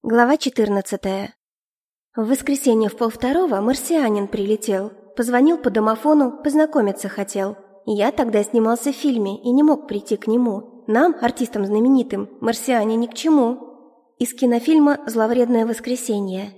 Глава 14. В воскресенье в 1:30 марсианин прилетел. Позвонил по домофону, познакомиться хотел. Я тогда снимался в фильме и не мог прийти к нему. Нам, артистам знаменитым, марсиане ни к чему. Из кинофильма «Зловредное воскресенье».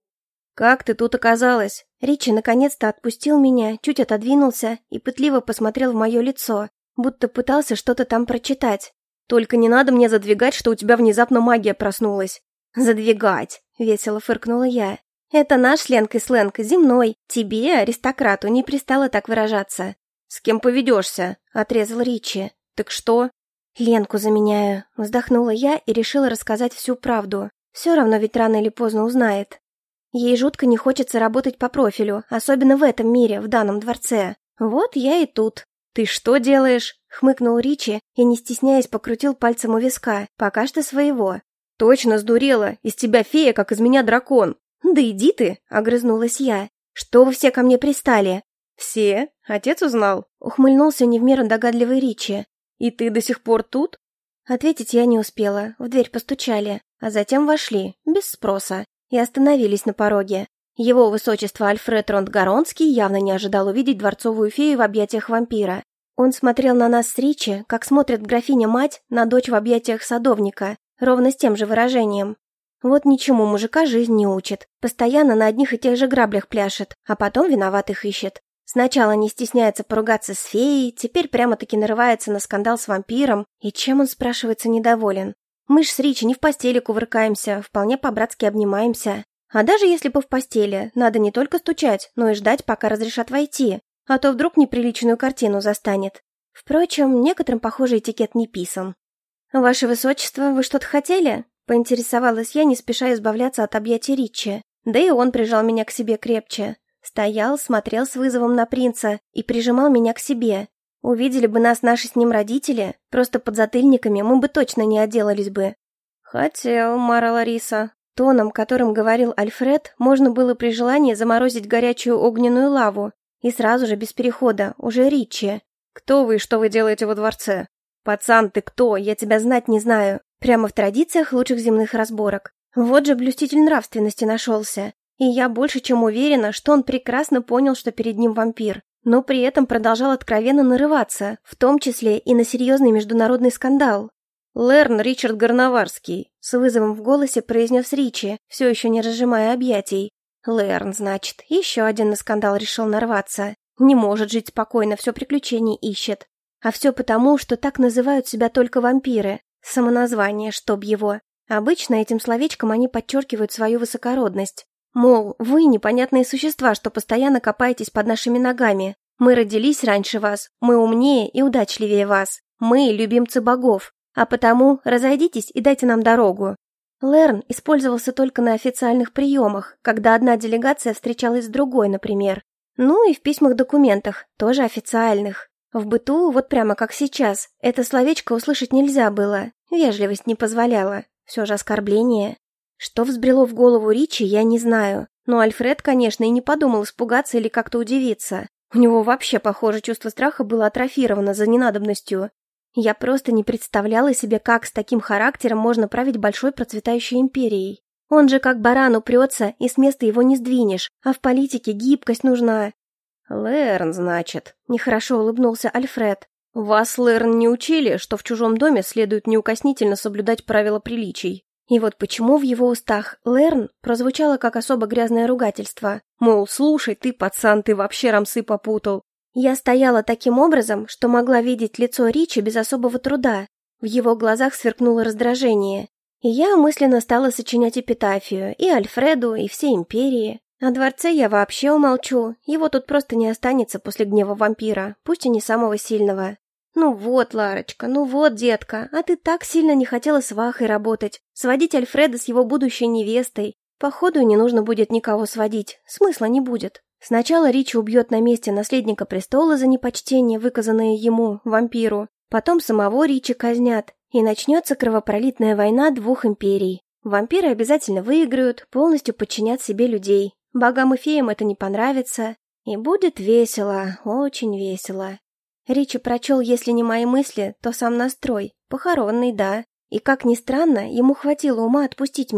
«Как ты тут оказалась?» Ричи наконец-то отпустил меня, чуть отодвинулся и пытливо посмотрел в мое лицо, будто пытался что-то там прочитать. «Только не надо мне задвигать, что у тебя внезапно магия проснулась». «Задвигать!» — весело фыркнула я. «Это наш с Ленкой сленг, земной. Тебе, аристократу, не пристало так выражаться». «С кем поведешься?» — отрезал Ричи. «Так что?» «Ленку заменяю», — вздохнула я и решила рассказать всю правду. Все равно ведь рано или поздно узнает. Ей жутко не хочется работать по профилю, особенно в этом мире, в данном дворце. Вот я и тут. «Ты что делаешь?» — хмыкнул Ричи и, не стесняясь, покрутил пальцем у виска, пока что своего. «Точно сдурела! Из тебя фея, как из меня дракон!» «Да иди ты!» — огрызнулась я. «Что вы все ко мне пристали?» «Все? Отец узнал?» — ухмыльнулся не в меру догадливый Ричи. «И ты до сих пор тут?» Ответить я не успела, в дверь постучали, а затем вошли, без спроса, и остановились на пороге. Его высочество Альфред Рондгаронский явно не ожидал увидеть дворцовую фею в объятиях вампира. Он смотрел на нас с Ричи, как смотрит графиня-мать на дочь в объятиях садовника, ровно с тем же выражением. Вот ничему мужика жизнь не учит. Постоянно на одних и тех же граблях пляшет, а потом виноватых ищет. Сначала не стесняется поругаться с феей, теперь прямо-таки нарывается на скандал с вампиром. И чем он, спрашивается, недоволен? Мы ж с Ричи не в постели кувыркаемся, вполне по-братски обнимаемся. А даже если бы в постели, надо не только стучать, но и ждать, пока разрешат войти. А то вдруг неприличную картину застанет. Впрочем, некоторым, похоже, этикет не писан. «Ваше высочество, вы что-то хотели?» — поинтересовалась я, не спеша избавляться от объятий Ричи. Да и он прижал меня к себе крепче. Стоял, смотрел с вызовом на принца и прижимал меня к себе. Увидели бы нас наши с ним родители, просто подзатыльниками мы бы точно не отделались бы. «Хотел, Мара Лариса». Тоном, которым говорил Альфред, можно было при желании заморозить горячую огненную лаву. И сразу же, без перехода, уже Ричи. «Кто вы и что вы делаете во дворце?» «Пацан, ты кто? Я тебя знать не знаю». Прямо в традициях лучших земных разборок. Вот же блюститель нравственности нашелся. И я больше чем уверена, что он прекрасно понял, что перед ним вампир. Но при этом продолжал откровенно нарываться, в том числе и на серьезный международный скандал. «Лерн Ричард Горноварский», — с вызовом в голосе произнес Ричи, все еще не разжимая объятий. «Лерн, значит, еще один на скандал решил нарваться. Не может жить спокойно, все приключений ищет. А все потому, что так называют себя только вампиры. Самоназвание, чтоб его. Обычно этим словечком они подчеркивают свою высокородность. Мол, вы непонятные существа, что постоянно копаетесь под нашими ногами. Мы родились раньше вас, мы умнее и удачливее вас. Мы любимцы богов. А потому разойдитесь и дайте нам дорогу». Лерн использовался только на официальных приемах, когда одна делегация встречалась с другой, например. Ну и в письмах-документах, тоже официальных. В быту, вот прямо как сейчас, это словечко услышать нельзя было, вежливость не позволяла, все же оскорбление. Что взбрело в голову Ричи, я не знаю, но Альфред, конечно, и не подумал испугаться или как-то удивиться. У него вообще, похоже, чувство страха было атрофировано за ненадобностью. Я просто не представляла себе, как с таким характером можно править большой процветающей империей. Он же как баран упрется, и с места его не сдвинешь, а в политике гибкость нужна. «Лерн, значит», — нехорошо улыбнулся Альфред. «Вас, Лерн, не учили, что в чужом доме следует неукоснительно соблюдать правила приличий?» И вот почему в его устах «Лерн» прозвучало как особо грязное ругательство. Мол, слушай, ты, пацан, ты вообще рамсы попутал. Я стояла таким образом, что могла видеть лицо Ричи без особого труда. В его глазах сверкнуло раздражение. И я мысленно стала сочинять эпитафию и Альфреду, и всей империи. О дворце я вообще умолчу, его тут просто не останется после гнева вампира, пусть и не самого сильного. Ну вот, Ларочка, ну вот, детка, а ты так сильно не хотела свахой работать, сводить Альфреда с его будущей невестой. Походу, не нужно будет никого сводить, смысла не будет. Сначала Ричи убьет на месте наследника престола за непочтение, выказанное ему, вампиру, потом самого Ричи казнят, и начнется кровопролитная война двух империй. Вампиры обязательно выиграют, полностью подчинят себе людей. Богам и феям это не понравится. И будет весело, очень весело. Ричи прочел, если не мои мысли, то сам настрой. Похоронный, да. И как ни странно, ему хватило ума отпустить меня.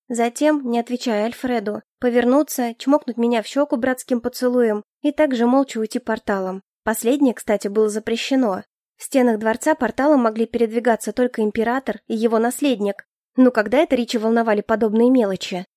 Затем, не отвечая Альфреду, повернуться, чмокнуть меня в щеку братским поцелуем и также молча уйти порталом. Последнее, кстати, было запрещено. В стенах дворца порталом могли передвигаться только император и его наследник. Ну когда это Ричи волновали подобные мелочи?